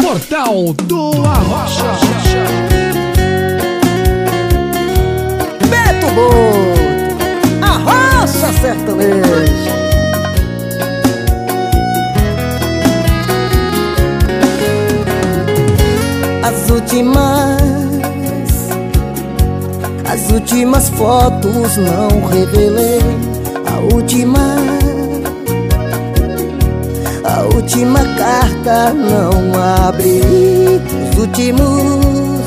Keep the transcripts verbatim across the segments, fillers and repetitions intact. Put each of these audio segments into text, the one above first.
Portal do Arrocha. Beto Boto, Arrocha Sertaneja. As últimas, as últimas fotos não revelei. A última, a última carta não abri. Os últimos,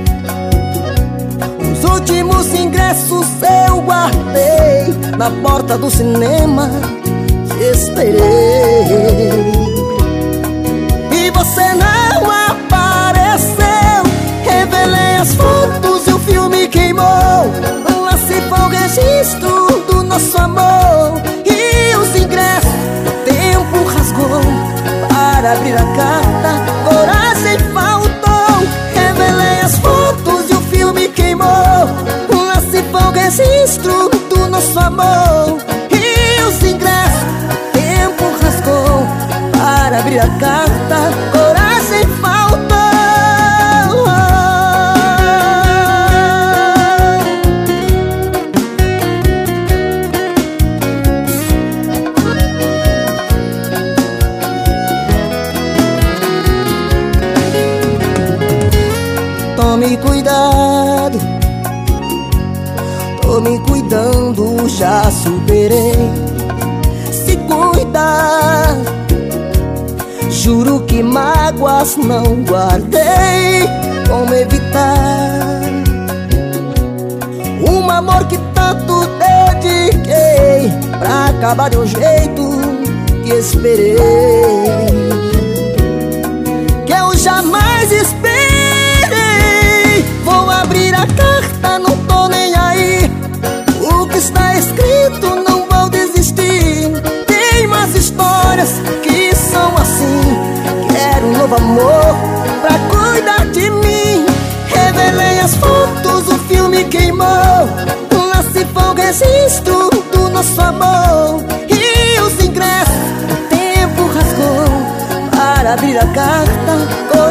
os últimos ingressos eu guardei na porta do cinema. Te esperei e você não apareceu. Revelei as fotos e o filme queimou. Lá se foi o registro do nosso amor. E os ingressos o tempo rasgou. Para abrir a carta, coragem faltou. Revelei as fotos e o filme queimou. Lá se foi o registro do nosso amor. E os ingressos o tempo rasgou. Para abrir a carta, coragem faltou. Tome cuidado, tome cuidando, já superei. Se cuida, juro que mágoas não guardei. Como evitar um amor que tanto dediquei pra acabar de um jeito que esperei, que eu jamais esperei. Vou abrir a carta, não tô nem aí. O que está escrito não vou desistir. Tem umas histórias que são assim. Quero um novo amor pra cuidar de mim. Revelei as fotos, o filme queimou. Lá se foi o registro do nosso amor. E os ingressos o tempo rasgou. Para abrir a carta,